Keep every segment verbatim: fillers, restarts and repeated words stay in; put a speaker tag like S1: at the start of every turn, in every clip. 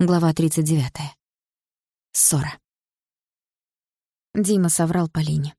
S1: Глава тридцать девятая. Ссора. Дима соврал Полине.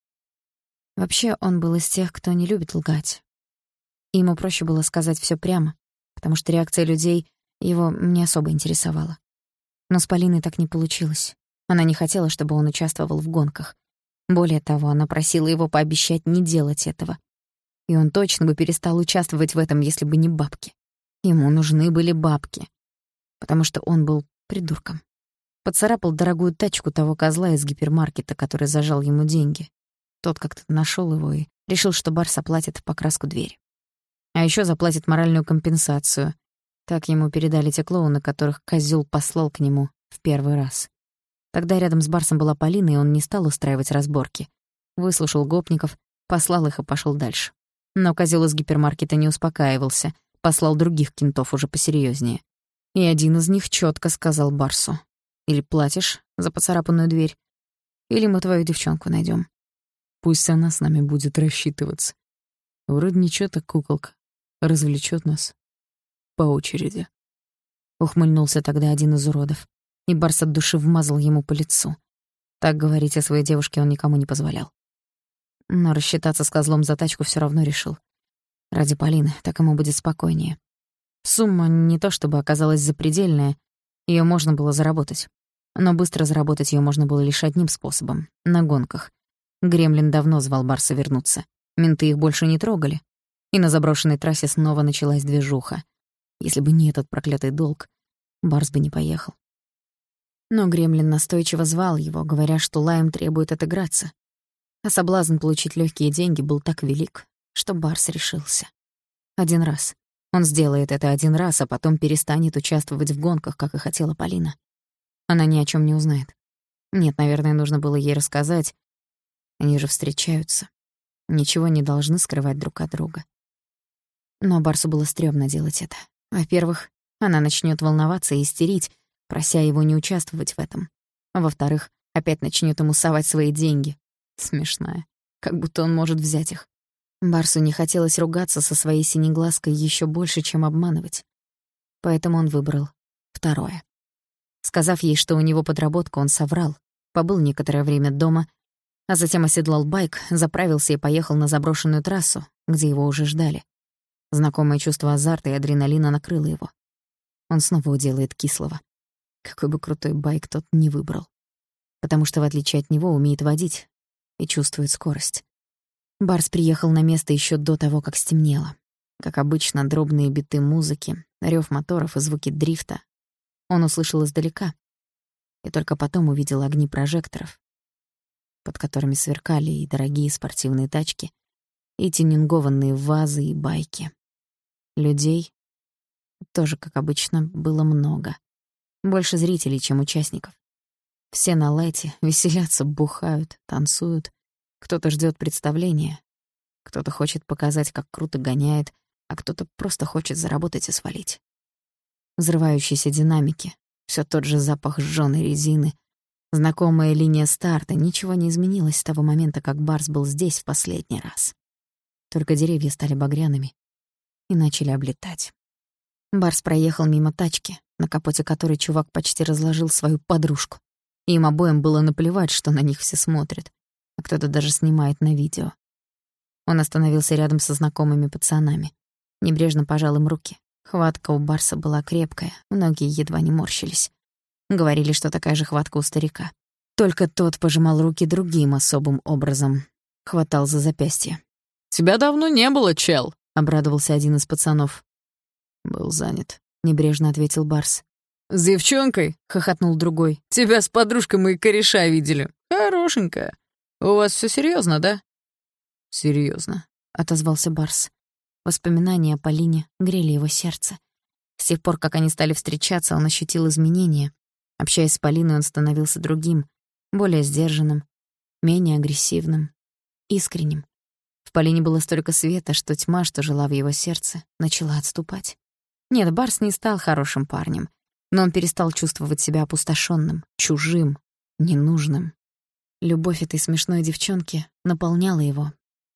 S1: Вообще, он был из тех, кто не любит лгать. И ему проще было сказать всё прямо, потому что реакция людей его не особо интересовала. Но с Полиной так не получилось. Она не хотела, чтобы он участвовал в гонках. Более того, она просила его пообещать не делать этого. И он точно бы перестал участвовать в этом, если бы не бабки. Ему нужны были бабки. Потому что он был придурком. Поцарапал дорогую тачку того козла из гипермаркета, который зажал ему деньги. Тот как-то нашёл его и решил, что Барс оплатит покраску двери. А ещё заплатит моральную компенсацию. Так ему передали те клоуны, которых козёл послал к нему в первый раз. Тогда рядом с Барсом была Полина, и он не стал устраивать разборки. Выслушал гопников, послал их и пошёл дальше. Но козёл из гипермаркета не успокаивался, послал других кентов уже посерьёзнее. И один из них чётко сказал Барсу: «Или платишь за поцарапанную дверь, или мы твою девчонку найдём. Пусть она с нами будет рассчитываться. Вроде ничего так куколка, развлечёт нас по очереди». Ухмыльнулся тогда один из уродов, и Барс от души вмазал ему по лицу. Так говорить о своей девушке он никому не позволял. Но рассчитаться с козлом за тачку всё равно решил. Ради Полины, так ему будет спокойнее. Сумма не то чтобы оказалась запредельная, её можно было заработать. Но быстро заработать её можно было лишь одним способом — на гонках. Гремлин давно звал Барса вернуться. Менты их больше не трогали. И на заброшенной трассе снова началась движуха. Если бы не этот проклятый долг, Барс бы не поехал. Но Гремлин настойчиво звал его, говоря, что Лайм требует отыграться. А соблазн получить лёгкие деньги был так велик, что Барс решился. Один раз. Он сделает это один раз, а потом перестанет участвовать в гонках, как и хотела Полина. Она ни о чём не узнает. Нет, наверное, нужно было ей рассказать. Они же встречаются. Ничего не должны скрывать друг от друга. Но Барсу было стрёмно делать это. Во-первых, она начнёт волноваться и истерить, прося его не участвовать в этом. А во-вторых, опять начнёт ему совать свои деньги. Смешная. Как будто он может взять их. Барсу не хотелось ругаться со своей синеглазкой ещё больше, чем обманывать. Поэтому он выбрал второе. Сказав ей, что у него подработка, он соврал, побыл некоторое время дома, а затем оседлал байк, заправился и поехал на заброшенную трассу, где его уже ждали. Знакомое чувство азарта и адреналина накрыло его. Он снова уделает кислого. Какой бы крутой байк тот не выбрал. Потому что, в отличие от него, умеет водить и чувствует скорость. Барс приехал на место ещё до того, как стемнело. Как обычно, дробные биты музыки, рёв моторов и звуки дрифта он услышал издалека и только потом увидел огни прожекторов, под которыми сверкали и дорогие спортивные тачки, и тюнингованные вазы и байки. Людей тоже, как обычно, было много. Больше зрителей, чем участников. Все на лайте, веселятся, бухают, танцуют. Кто-то ждёт представления, кто-то хочет показать, как круто гоняет, а кто-то просто хочет заработать и свалить. Взрывающиеся динамики, всё тот же запах сжёной резины, знакомая линия старта, ничего не изменилось с того момента, как Барс был здесь в последний раз. Только деревья стали багряными и начали облетать. Барс проехал мимо тачки, на капоте которой чувак почти разложил свою подружку. И им обоим было наплевать, что на них все смотрят, а кто-то даже снимает на видео. Он остановился рядом со знакомыми пацанами. Небрежно пожал им руки. Хватка у Барса была крепкая, многие едва не морщились. Говорили, что такая же хватка у старика. Только тот пожимал руки другим особым образом. Хватал за запястье.
S2: «Тебя давно не было, чел»,
S1: — обрадовался один из пацанов.
S2: «Был занят»,
S1: — небрежно ответил Барс.
S2: «С девчонкой?» — хохотнул другой. «Тебя с подружкой мои кореша видели. Хорошенькая. У вас всё серьёзно, да?»
S1: «Серьёзно», — отозвался Барс. Воспоминания о Полине грели его сердце. С тех пор, как они стали встречаться, он ощутил изменения. Общаясь с Полиной, он становился другим, более сдержанным, менее агрессивным, искренним. В Полине было столько света, что тьма, что жила в его сердце, начала отступать. Нет, Барс не стал хорошим парнем, но он перестал чувствовать себя опустошённым, чужим, ненужным. Любовь этой смешной девчонки наполняла его.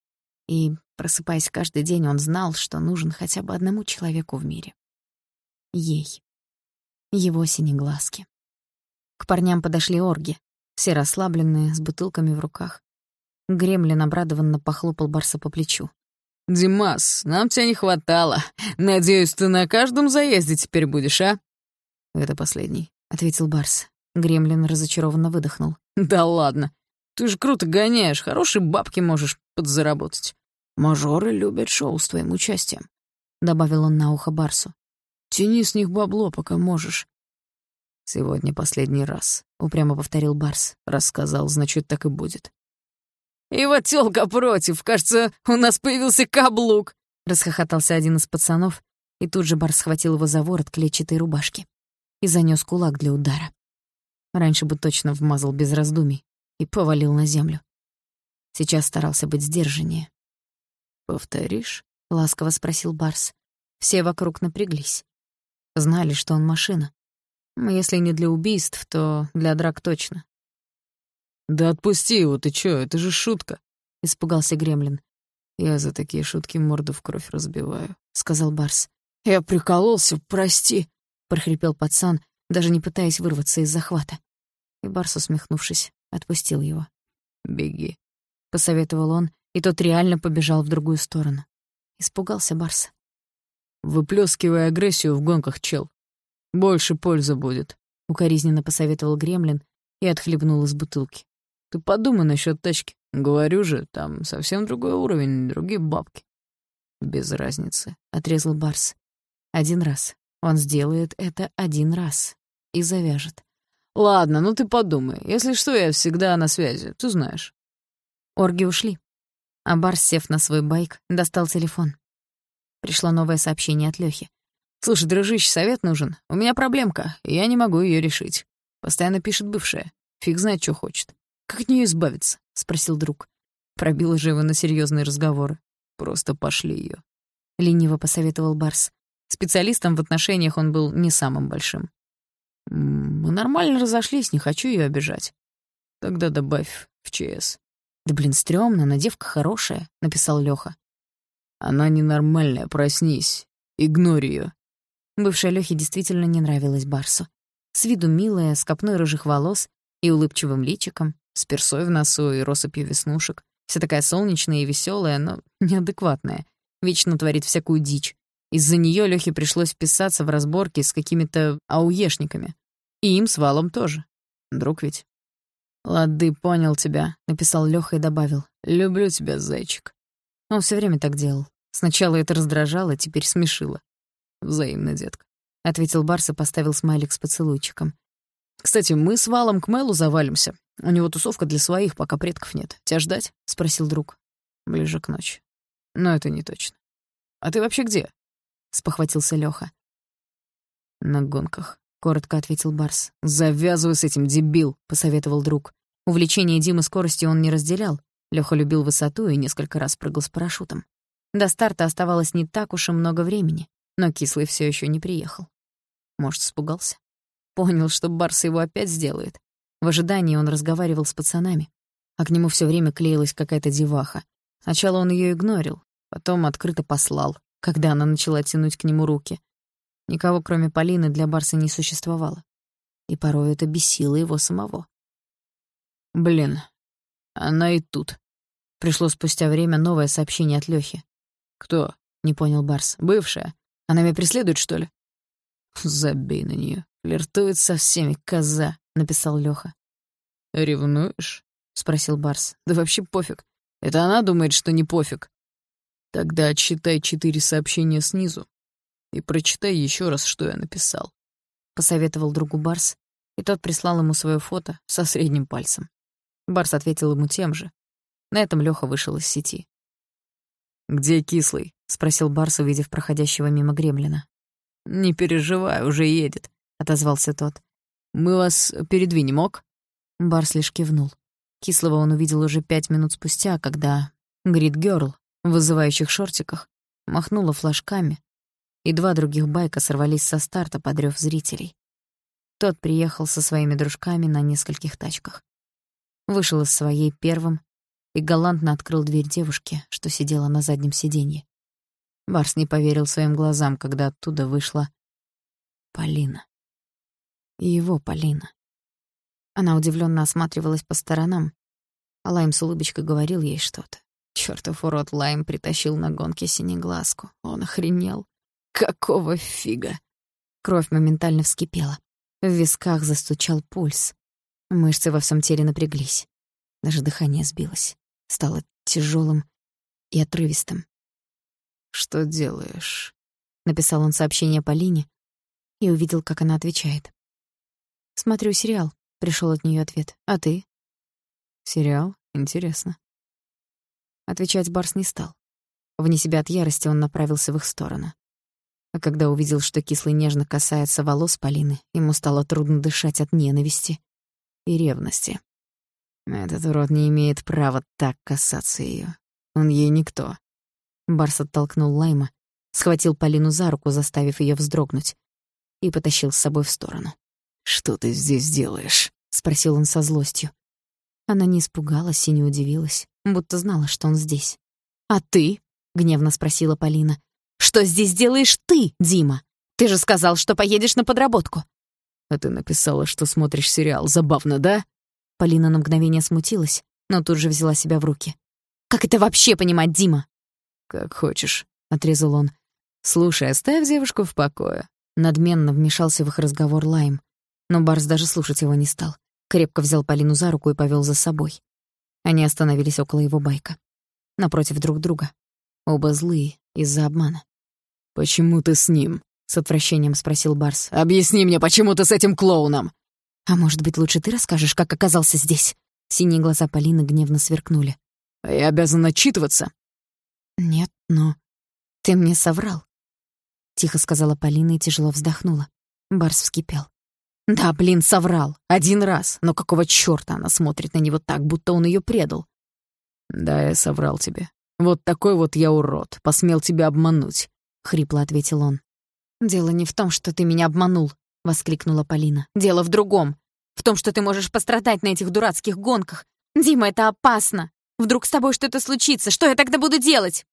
S1: И, просыпаясь каждый день, он знал, что нужен хотя бы одному человеку в мире. Ей. его синеглазки. К парням подошли орги, все расслабленные, с бутылками в руках. Гремлин обрадованно похлопал Барса по плечу.
S2: «Димас, нам тебя не хватало. Надеюсь, ты на каждом заезде теперь будешь, а?»
S1: «Это последний», — ответил Барс. Гремлин разочарованно выдохнул.
S2: «Да ладно. Ты же круто гоняешь, хорошие бабки можешь подзаработать. Мажоры любят шоу с твоим участием», — добавил он на ухо Барсу. «Тяни с них бабло, пока можешь».
S1: «Сегодня последний раз», — упрямо повторил Барс.
S2: «Раз сказал, значит, так и будет». «И вот тёлка против. Кажется, у нас появился каблук»,
S1: — расхохотался один из пацанов, и тут же Барс схватил его за ворот клетчатой рубашки и занёс кулак для удара. Раньше бы точно вмазал без раздумий и повалил на землю. Сейчас старался быть сдержаннее.
S2: «Повторишь?»
S1: — ласково спросил Барс. Все вокруг напряглись. Знали, что он машина. Если не для убийств, то для драк точно.
S2: «Да отпусти его, ты чё, это же шутка»,
S1: — испугался Гремлин.
S2: «Я за такие шутки морду в кровь разбиваю», — сказал Барс. «Я прикололся, прости», — прохрипел пацан, даже не пытаясь вырваться из захвата.
S1: И Барс, усмехнувшись, отпустил его.
S2: «Беги»,
S1: — посоветовал он, и тот реально побежал в другую сторону. Испугался Барса.
S2: «Выплёскивай агрессию в гонках, чел. Больше пользы будет»,
S1: — укоризненно посоветовал Гремлин и отхлебнул из бутылки.
S2: «Ты подумай насчёт тачки. Говорю же, там совсем другой уровень, другие бабки».
S1: «Без разницы», — отрезал Барс. «Один раз. Он сделает это один раз. И завяжет».
S2: «Ладно, ну ты подумай. Если что, я всегда на связи, ты знаешь».
S1: Орги ушли. А Барс, сев на свой байк, достал телефон. Пришло новое сообщение от Лёхи.
S2: «Слушай, дружище, совет нужен. У меня проблемка, и я не могу её решить. Постоянно пишет бывшая. Фиг знает, что хочет. Как от неё избавиться?» — спросил друг.
S1: Пробил же его на серьёзные разговоры.
S2: «Просто пошли её»,
S1: — лениво посоветовал Барс. Специалистом в отношениях он был не самым большим.
S2: «Мы нормально разошлись, не хочу её обижать». «Тогда добавь в ЧС».
S1: «Да блин, стрёмно, но девка хорошая», — написал Лёха.
S2: «Она ненормальная, проснись. Игнорь её».
S1: Бывшая Лёхе действительно не нравилась Барсу. С виду милая, с копной рыжих волос и улыбчивым личиком, с персой в носу и россыпью веснушек. Вся такая солнечная и весёлая, но неадекватная. Вечно творит всякую дичь. Из-за неё Лёхе пришлось вписаться в разборки с какими-то ауешниками. И им с Валом тоже. Друг ведь.
S2: «Лады, понял тебя»,
S1: — написал Лёха и добавил.
S2: «Люблю тебя, зайчик».
S1: Он всё время так делал. Сначала это раздражало, теперь смешило.
S2: «Взаимно, детка»,
S1: — ответил Барс и поставил смайлик с поцелуйчиком.
S2: «Кстати, мы с Валом к Мэлу завалимся. У него тусовка для своих, пока предков нет. Тебя ждать?» — спросил друг. «Ближе к ночи». «Но это не точно. А ты вообще где?» — спохватился Лёха.
S1: «На гонках», — коротко ответил Барс.
S2: «Завязывай с этим, дебил», — посоветовал друг.
S1: Увлечение Димы скоростью он не разделял. Лёха любил высоту и несколько раз прыгал с парашютом. До старта оставалось не так уж и много времени, но Кислый всё ещё не приехал. Может, испугался? Понял, что Барс его опять сделает. В ожидании он разговаривал с пацанами, а к нему всё время клеилась какая-то деваха. Сначала он её игнорил, потом открыто послал, когда она начала тянуть к нему руки. Никого, кроме Полины, для Барса не существовало. И порой это бесило его самого.
S2: «Блин, она и тут».
S1: Пришло спустя время новое сообщение от Лёхи.
S2: «Кто?»
S1: — не понял Барс.
S2: «Бывшая. Она меня преследует, что ли?»
S1: «Забей на неё. Флиртует со всеми, коза», — написал Лёха.
S2: «Ревнуешь?»
S1: — спросил Барс.
S2: «Да вообще пофиг. Это она думает, что не пофиг. Тогда отсчитай четыре сообщения снизу и прочитай ещё раз, что я написал»,
S1: — посоветовал другу Барс, и тот прислал ему своё фото со средним пальцем. Барс ответил ему тем же. На этом Лёха вышел из сети.
S2: «Где Кислый?»
S1: — спросил Барс, увидев проходящего мимо Гремлина.
S2: «Не переживай, уже едет», — отозвался тот. «Мы вас передвинем, ок?»
S1: Барс лишь кивнул. Кислого он увидел уже пять минут спустя, когда Грид-гёрл в вызывающих шортиках махнула флажками, и два других байка сорвались со старта под рёв зрителей. Тот приехал со своими дружками на нескольких тачках. Вышел из своей первым и галантно открыл дверь девушке, что сидела на заднем сиденье. Барс не поверил своим глазам, когда оттуда вышла Полина. его Полина. Она удивлённо осматривалась по сторонам, а Лайм с улыбочкой говорил ей что-то. Чёртов урод Лайм притащил на гонке синеглазку. Он охренел. Какого фига? Кровь моментально вскипела. В висках застучал пульс. Мышцы во всем теле напряглись. Даже дыхание сбилось. Стало тяжелым и отрывистым. «Что делаешь?» — написал он сообщение Полине и увидел, как она отвечает. «Смотрю сериал», — пришел от нее ответ. «А ты?» «Сериал? Интересно». Отвечать Барс не стал. Вне себя от ярости он направился в их сторону. А когда увидел, что кислый нежно касается волос Полины, ему стало трудно дышать от ненависти и ревности. Этот урод не имеет права так касаться её. Он ей никто. Барс оттолкнул Лайма, схватил Полину за руку, заставив её вздрогнуть, и потащил с собой в сторону. «Что ты здесь делаешь?» — спросил он со злостью. Она не испугалась и не удивилась, будто знала, что он здесь. «А ты?» — гневно спросила Полина. «Что здесь делаешь ты, Дима? Ты же сказал, что поедешь на подработку». «А ты написала, что смотришь сериал. Забавно, да?» Полина на мгновение смутилась, но тут же взяла себя в руки. «Как это вообще понимать, Дима?» «Как хочешь», — отрезал он. «Слушай, оставь девушку в покое». Надменно вмешался в их разговор Лайм, но Барс даже слушать его не стал. Крепко взял Полину за руку и повёл за собой. Они остановились около его байка. Напротив друг друга. Оба злые из-за обмана. «Почему ты с ним?» — с отвращением спросил Барс. «Объясни мне, почему ты с этим клоуном?» «А может быть, лучше ты расскажешь, как оказался здесь?» Синие глаза Полины гневно сверкнули. «А я обязан отчитываться?» «Нет, но ты мне соврал», — тихо сказала Полина и тяжело вздохнула. Барс вскипел. «Да, блин, соврал. Один раз. Но какого чёрта она смотрит на него так, будто он её предал?» «Да, я соврал тебе. Вот такой вот я урод. Посмел тебя обмануть», — хрипло ответил он. «Дело не в том, что ты меня обманул», — воскликнула Полина. «Дело в другом. В том, что ты можешь пострадать на этих дурацких гонках. Дима, это опасно. Вдруг с тобой что-то случится. Что я тогда буду делать?»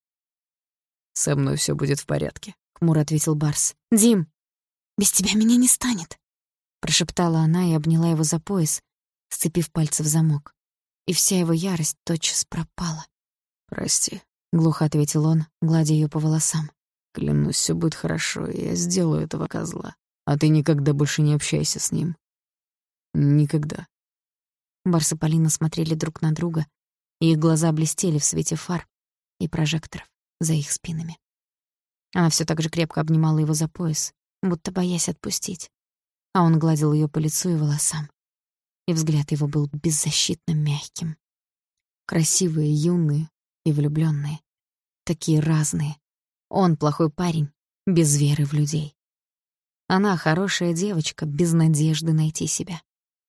S1: «Со мной всё будет в порядке», — хмуро ответил Барс. «Дим, без тебя меня не станет», — прошептала она и обняла его за пояс, сцепив пальцы в замок. И вся его ярость тотчас пропала. «Прости», — глухо ответил он, гладя её по волосам. «Клянусь, всё будет хорошо, и я сделаю этого козла. А ты никогда больше не общайся с ним. Никогда». Барс и Полина смотрели друг на друга, и их глаза блестели в свете фар и прожекторов за их спинами. Она всё так же крепко обнимала его за пояс, будто боясь отпустить. А он гладил её по лицу и волосам. И взгляд его был беззащитно мягким. Красивые, юные и влюблённые. Такие разные. Он плохой парень, без веры в людей. Она хорошая девочка, без надежды найти себя.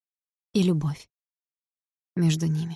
S1: И любовь между ними.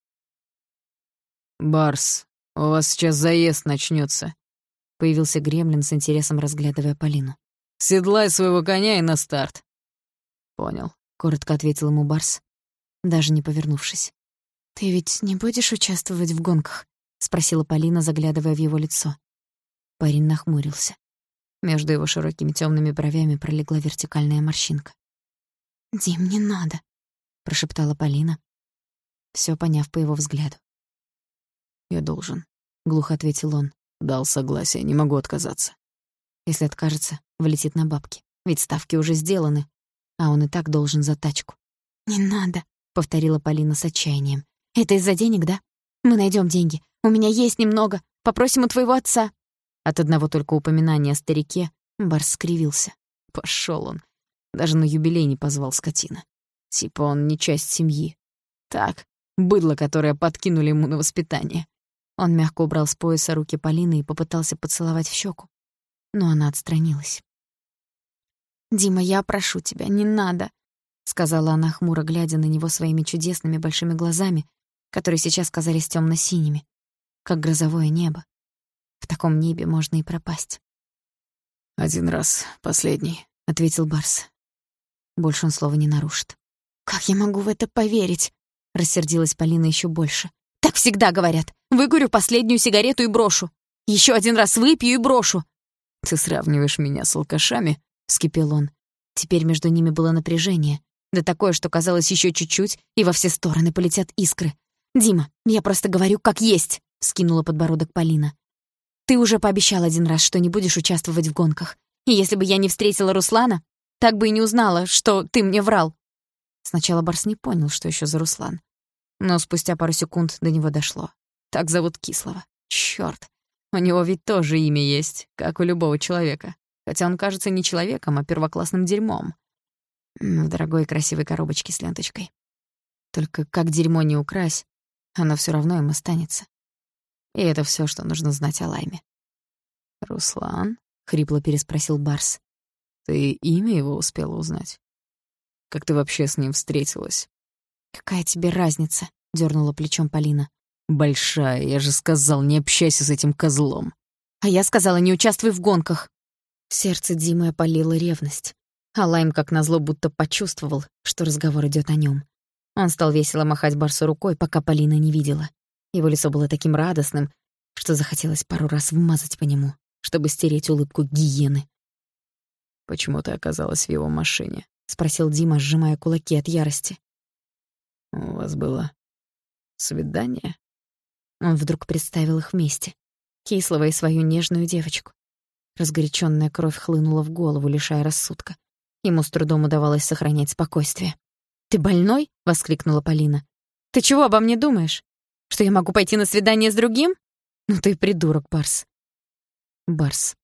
S1: «Барс, у вас сейчас заезд начнётся», — появился гремлин с интересом, разглядывая Полину. «Седлай своего коня и на старт». «Понял», — коротко ответил ему Барс, даже не повернувшись. «Ты ведь не будешь участвовать в гонках?» — спросила Полина, заглядывая в его лицо. Парень нахмурился. Между его широкими тёмными бровями пролегла вертикальная морщинка. «Дим, не надо», — прошептала Полина, всё поняв по его взгляду. «Я должен», — глухо ответил он. «Дал согласие, не могу отказаться». Если откажется, влетит на бабки, ведь ставки уже сделаны, а он и так должен за тачку. «Не надо», — повторила Полина с отчаянием. «Это из-за денег, да? Мы найдём деньги. У меня есть немного. Попросим у твоего отца». От одного только упоминания о старике Барс скривился. Пошёл он. Даже на юбилей не позвал, скотина. Типа он не часть семьи. Так, быдло, которое подкинули ему на воспитание. Он мягко убрал с пояса руки Полины и попытался поцеловать в щеку, но она отстранилась. «Дима, я прошу тебя, не надо», — сказала она, хмуро глядя на него своими чудесными большими глазами, которые сейчас казались тёмно-синими, как грозовое небо. В таком небе можно и пропасть. «Один раз, последний», — ответил Барс. Больше он слова не нарушит. «Как я могу в это поверить?» — рассердилась Полина ещё больше. «Так всегда говорят. Выкурю последнюю сигарету и брошу. Ещё один раз выпью и брошу». «Ты сравниваешь меня с алкашами?» — вскипел он. Теперь между ними было напряжение. Да такое, что казалось еще чуть-чуть, и во все стороны полетят искры. «Дима, я просто говорю, как есть», — вскинула подбородок Полина. «Ты уже пообещал один раз, что не будешь участвовать в гонках. И если бы я не встретила Руслана, так бы и не узнала, что ты мне врал». Сначала Барс не понял, что еще за Руслан. Но спустя пару секунд до него дошло. Так зовут Кислого. Чёрт, у него ведь тоже имя есть, как у любого человека. Хотя он кажется не человеком, а первоклассным дерьмом. В дорогой и красивой коробочке с ленточкой. Только как дерьмо не укрась, оно всё равно им останется. И это всё, что нужно знать о Лайме.
S2: «Руслан?»
S1: — хрипло переспросил Барс.
S2: «Ты имя его успела узнать? Как ты вообще с ним встретилась?»
S1: «Какая тебе разница?» — дёрнула плечом Полина.
S2: «Большая, я же сказал, не общайся с этим козлом».
S1: «А я сказала, не участвуй в гонках». В сердце Димы опалила ревность. А Лайм, как назло, будто почувствовал, что разговор идёт о нём. Он стал весело махать Барсу рукой, пока Полина не видела. Его лицо было таким радостным, что захотелось пару раз вмазать по нему, чтобы стереть улыбку гиены.
S2: «Почему ты оказалась в его машине?»
S1: — спросил Дима, сжимая кулаки от ярости.
S2: «У вас было свидание?»
S1: Он вдруг представил их вместе. Кислого и свою нежную девочку. Разгорячённая кровь хлынула в голову, лишая рассудка. Ему с трудом удавалось сохранять спокойствие. «Ты больной?» — воскликнула Полина. «Ты чего обо мне думаешь? Что я могу пойти на свидание с другим? Ну ты придурок, Барс». Барс.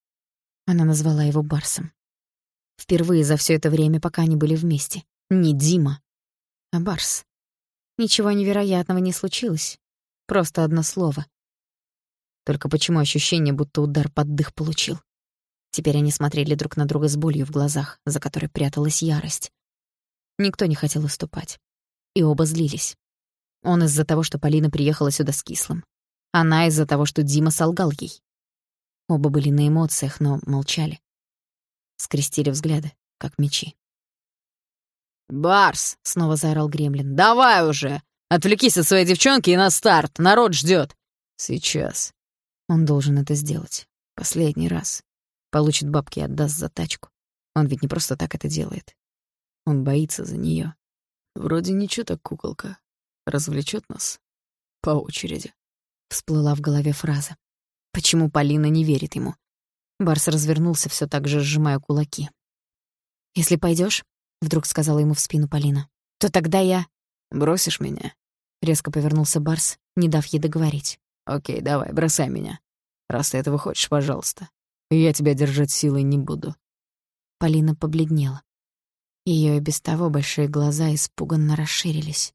S1: Она назвала его Барсом. Впервые за всё это время, пока они были вместе. Не Дима, а Барс. Ничего невероятного не случилось. Просто одно слово. Только почему ощущение, будто удар под дых получил? Теперь они смотрели друг на друга с болью в глазах, за которой пряталась ярость. Никто не хотел уступать. И оба злились. Он из-за того, что Полина приехала сюда с Кислым. Она из-за того, что Дима солгал ей. Оба были на эмоциях, но молчали. Скрестили взгляды, как мечи.
S2: «Барс!» — снова заорал Гремлин. «Давай уже! Отвлекись от своей девчонки и на старт! Народ ждёт!» «Сейчас».
S1: Он должен это сделать. Последний раз. Получит бабки и отдаст за тачку. Он ведь не просто так это делает. Он боится за неё.
S2: «Вроде ничего так, куколка. Развлечёт нас. По очереди».
S1: Всплыла в голове фраза. Почему Полина не верит ему? Барс развернулся, всё так же сжимая кулаки. «Если пойдёшь, — вдруг сказала ему в спину Полина, — то тогда я...»
S2: «Бросишь меня?»
S1: Резко повернулся Барс, не дав ей договорить.
S2: «Окей, давай, бросай меня. Раз ты этого хочешь, пожалуйста. Я тебя держать силой не буду».
S1: Полина побледнела. Её и без того большие глаза испуганно расширились.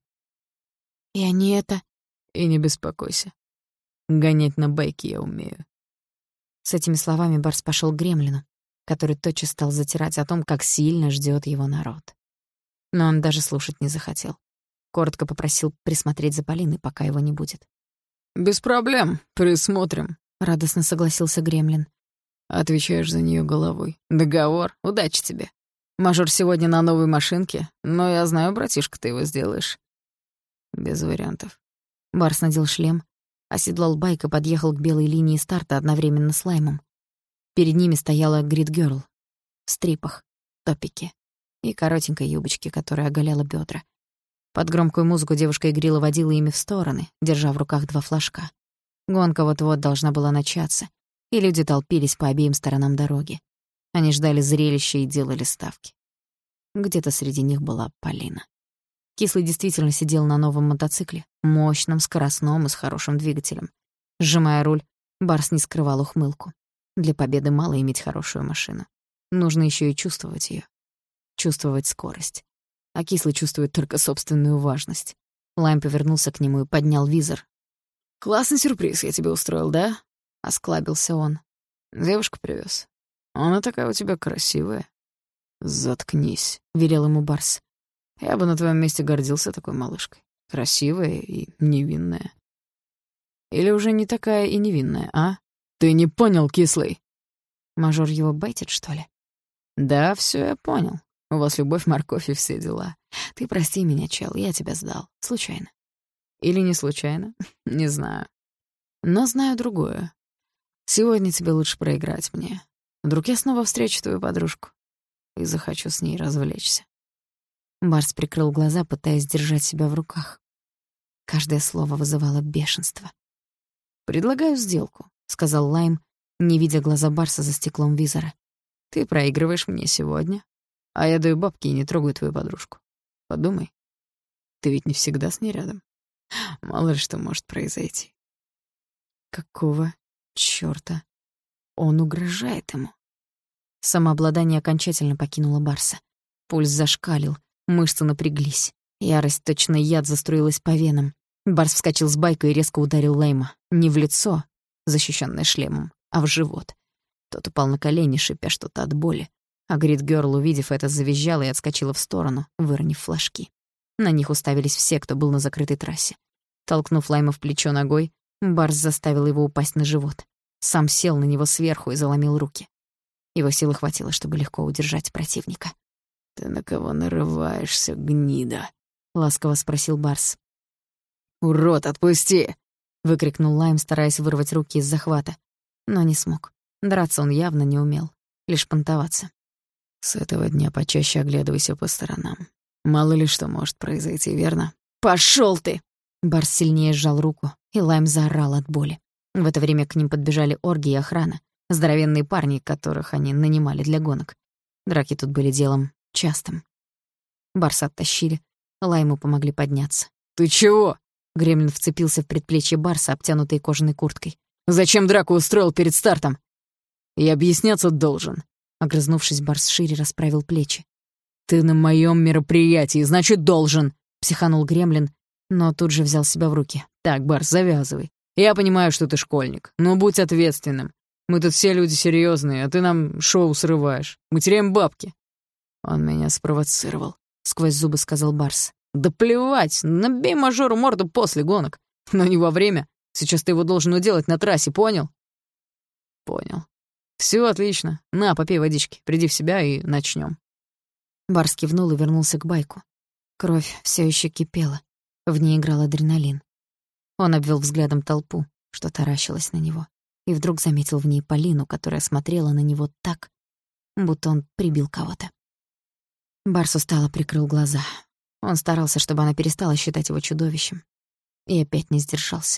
S1: «И они это...»
S2: «И не беспокойся. Гонять на байке я умею».
S1: С этими словами Барс пошёл к Гремлину, который тотчас стал затирать о том, как сильно ждёт его народ. Но он даже слушать не захотел. Коротко попросил присмотреть за Полиной, пока его не будет.
S2: «Без проблем, присмотрим»,
S1: — радостно согласился Гремлин.
S2: «Отвечаешь за неё головой. Договор. Удачи тебе. Мажор сегодня на новой машинке, но я знаю, братишка, ты его сделаешь». «Без вариантов».
S1: Барс надел шлем, оседлал байк и подъехал к белой линии старта одновременно с Лаймом. Перед ними стояла грид-гёрл в стрипах, топике и коротенькой юбочке, которая оголяла бёдра. Под громкую музыку девушка игриво водила ими в стороны, держа в руках два флажка. Гонка вот-вот должна была начаться, и люди толпились по обеим сторонам дороги. Они ждали зрелища и делали ставки. Где-то среди них была Полина. Кислый действительно сидел на новом мотоцикле, мощном, скоростном и с хорошим двигателем. Сжимая руль, Барс не скрывал ухмылку. Для победы мало иметь хорошую машину. Нужно ещё и чувствовать её. Чувствовать скорость. А Кислый чувствует только собственную важность. Лайм повернулся к нему и поднял визор.
S2: «Классный сюрприз я тебе устроил, да?»
S1: — осклабился он.
S2: «Девушку привёз. Она такая у тебя красивая». «Заткнись», — велел ему Барс. «Я бы на твоём месте гордился такой малышкой. Красивая и невинная». «Или уже не такая и невинная, а? Ты не понял, Кислый?»
S1: Мажор его байтит, что ли?
S2: «Да, всё я понял. У вас любовь, морковь и все дела. Ты прости меня, чел, я тебя сдал. Случайно. Или не случайно, не знаю. Но знаю другое. Сегодня тебе лучше проиграть мне. Вдруг я снова встречу твою подружку. и захочу с ней развлечься».
S1: Барс прикрыл глаза, пытаясь держать себя в руках. Каждое слово вызывало бешенство.
S2: «Предлагаю сделку», — сказал Лайм,
S1: не видя глаза Барса за стеклом визора.
S2: «Ты проигрываешь мне сегодня, а я даю бабки и не трогаю твою подружку. Подумай, ты ведь не всегда с ней рядом. Мало ли что может произойти».
S1: Какого чёрта он угрожает ему? Самообладание окончательно покинуло Барса. Пульс зашкалил, мышцы напряглись. Ярость, точно яд, заструилась по венам. Барс вскочил с байка и резко ударил Лайма. Не в лицо, защищённое шлемом, а в живот. Тот упал на колени, шипя что-то от боли. А Грит-гёрл, увидев это, завизжала и отскочила в сторону, выронив флажки. На них уставились все, кто был на закрытой трассе. Толкнув Лайма в плечо ногой, Барс заставил его упасть на живот. Сам сел на него сверху и заломил руки. Его силы хватило, чтобы легко удержать противника.
S2: «Ты на кого нарываешься, гнида?» — ласково спросил Барс. «Урод, отпусти!» — выкрикнул Лайм, стараясь вырвать руки из захвата.
S1: Но не смог. Драться он явно не умел, лишь понтоваться.
S2: «С этого дня почаще оглядывайся по сторонам. Мало ли что может произойти, верно?»
S1: «Пошёл ты!» Барс сильнее сжал руку, и Лайм заорал от боли. В это время к ним подбежали орги и охрана, здоровенные парни, которых они нанимали для гонок. Драки тут были делом частым. Барса оттащили, Лайму помогли подняться.
S2: «Ты чего?»
S1: Гремлин вцепился в предплечье Барса, обтянутой кожаной курткой.
S2: «Зачем драку устроил перед стартом? Я объясняться должен».
S1: Огрызнувшись, Барс шире расправил плечи.
S2: «Ты на моём мероприятии, значит, должен!»
S1: — психанул Гремлин, но тут же взял себя в руки.
S2: «Так, Барс, завязывай. Я понимаю, что ты школьник, но будь ответственным. Мы тут все люди серьёзные, а ты нам шоу срываешь. Мы теряем бабки».
S1: «Он меня спровоцировал», — сквозь зубы сказал Барс.
S2: «Да плевать, набей мажору морду после гонок, но не во время. Сейчас ты его должен уделать на трассе, понял?» «Понял. Всё отлично. На, попей водички, приди в себя и начнём».
S1: Барс кивнул и вернулся к байку. Кровь всё ещё кипела. В ней играл адреналин. Он обвел взглядом толпу, что таращилась на него, и вдруг заметил в ней Полину, которая смотрела на него так, будто он прибил кого-то. Барс устало прикрыл глаза. Он старался, чтобы она перестала считать его чудовищем. И опять не сдержался.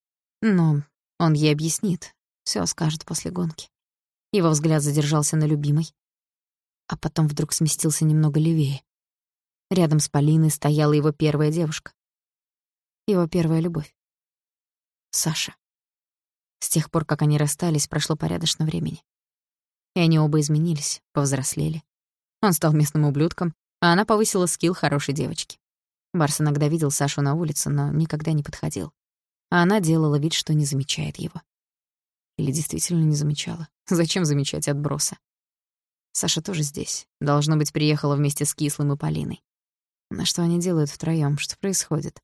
S1: Но он ей объяснит, всё скажет после гонки. Его взгляд задержался на любимой, а потом вдруг сместился немного левее. Рядом с Полиной стояла его первая девушка. Его первая любовь. Саша. С тех пор, как они расстались, прошло порядочно времени. И они оба изменились, повзрослели. Он стал местным ублюдком, а она повысила скилл хорошей девочки. Барс иногда видел Сашу на улице, но никогда не подходил. А она делала вид, что не замечает его. Или действительно не замечала. Зачем замечать отброса? Саша тоже здесь. Должно быть, приехала вместе с Кислым и Полиной. На что они делают втроём? Что происходит?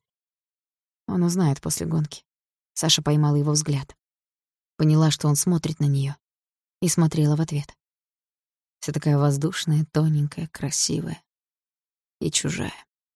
S1: Он узнает после гонки. Саша поймала его взгляд. Поняла, что он смотрит на неё, и смотрела в ответ. Вся такая воздушная, тоненькая, красивая и чужая.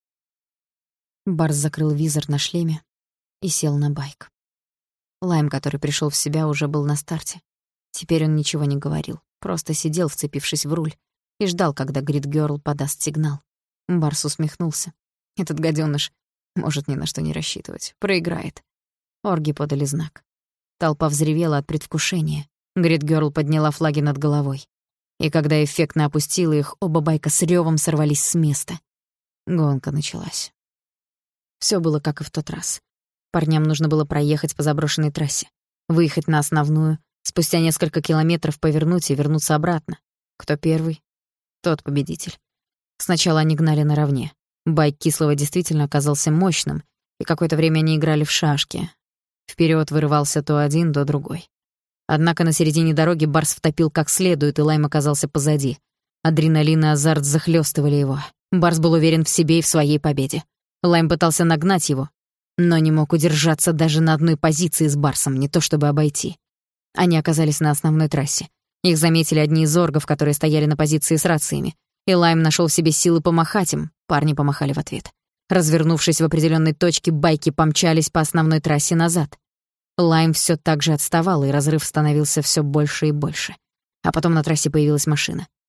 S1: Барс закрыл визор на шлеме и сел на байк. Лайм, который пришёл в себя, уже был на старте. Теперь он ничего не говорил, просто сидел, вцепившись в руль, и ждал, когда Грит-гёрл подаст сигнал. Барс усмехнулся. Этот гадёныш может ни на что не рассчитывать. Проиграет. Орги подали знак. Толпа взревела от предвкушения. Грит-гёрл подняла флаги над головой. И когда эффектно опустила их, оба байка с рёвом сорвались с места. Гонка началась. Всё было как и в тот раз. Парням нужно было проехать по заброшенной трассе, выехать на основную, спустя несколько километров повернуть и вернуться обратно. Кто первый, тот победитель. Сначала они гнали наравне. Байк Кислого действительно оказался мощным, и какое-то время они играли в шашки. Вперёд вырывался то один, то другой. Однако на середине дороги Барс втопил как следует, и Лайм оказался позади. Адреналин и азарт захлёстывали его. Барс был уверен в себе и в своей победе. Лайм пытался нагнать его, но не мог удержаться даже на одной позиции с Барсом, не то чтобы обойти. Они оказались на основной трассе. Их заметили одни из оргов, которые стояли на позиции с рациями. И Лайм нашёл в себе силы помахать им. Парни помахали в ответ. Развернувшись в определённой точке, байки помчались по основной трассе назад. Лайм всё так же отставал, и разрыв становился всё больше и больше. А потом на трассе появилась машина.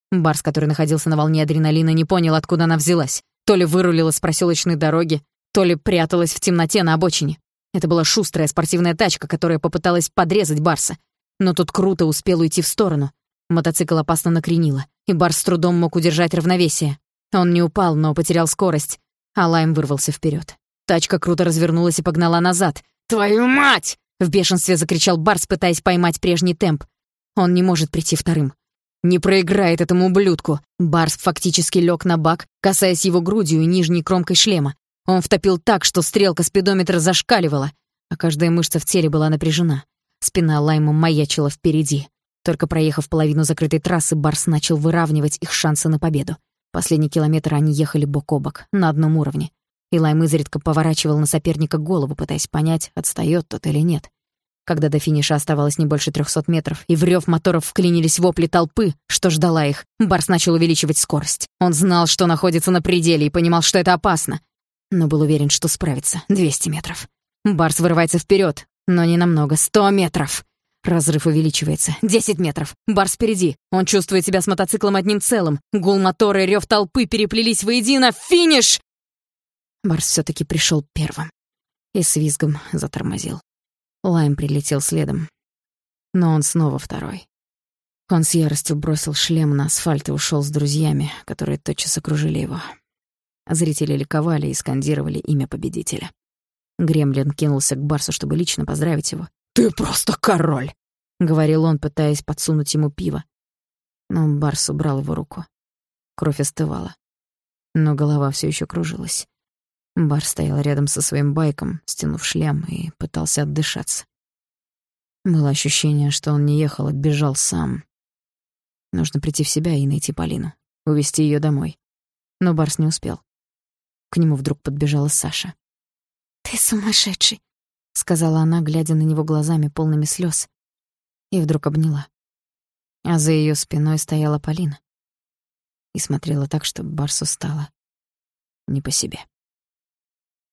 S1: Барс, который находился на волне адреналина, не понял, откуда она взялась. То ли вырулила с проселочной дороги, то ли пряталась в темноте на обочине. Это была шустрая спортивная тачка, которая попыталась подрезать Барса. Но тот круто успел уйти в сторону. Мотоцикл опасно накренило, и Барс с трудом мог удержать равновесие. Он не упал, но потерял скорость, а Лайм вырвался вперед. Тачка круто развернулась и погнала назад. «Твою мать!» — в бешенстве закричал Барс, пытаясь поймать прежний темп. Он не может прийти вторым. Не проиграет этому ублюдку. Барс фактически лег на бак, касаясь его грудью и нижней кромкой шлема. Он втопил так, что стрелка спидометра зашкаливала, а каждая мышца в теле была напряжена. Спина Лайма маячила впереди. Только проехав половину закрытой трассы, Барс начал выравнивать их шансы на победу. Последний километр они ехали бок о бок, на одном уровне. И Лайм изредка поворачивал на соперника голову, пытаясь понять, отстаёт тот или нет. Когда до финиша оставалось не больше трехсот метров, и в рёв моторов вклинились вопли толпы, что ждала их, Барс начал увеличивать скорость. Он знал, что находится на пределе, и понимал, что это опасно. Но был уверен, что справится. двести метров. Барс вырывается вперед, но не намного. сто метров. Разрыв увеличивается. десять метров. Барс впереди. Он чувствует себя с мотоциклом одним целым. Гул мотора и рёв толпы переплелись воедино. Финиш! Барс всё-таки пришёл первым. И с визгом затормозил. Лайм прилетел следом. Но он снова второй. Он с яростью бросил шлем на асфальт и ушёл с друзьями, которые тотчас окружили его. Зрители ликовали и скандировали имя победителя. Гремлин кинулся к Барсу, чтобы лично поздравить его. «Ты просто король!» — говорил он, пытаясь подсунуть ему пиво. Но Барс убрал его руку. Кровь остывала. Но голова всё ещё кружилась. Барс стоял рядом со своим байком, стянув шлем, и пытался отдышаться. Было ощущение, что он не ехал, а бежал сам. Нужно прийти в себя и найти Полину, увезти её домой. Но Барс не успел. К нему вдруг подбежала Саша. «Ты сумасшедший!» — сказала она, глядя на него глазами, полными слёз, и вдруг обняла. А за её спиной стояла Полина и смотрела так, что Барсу стало не по себе.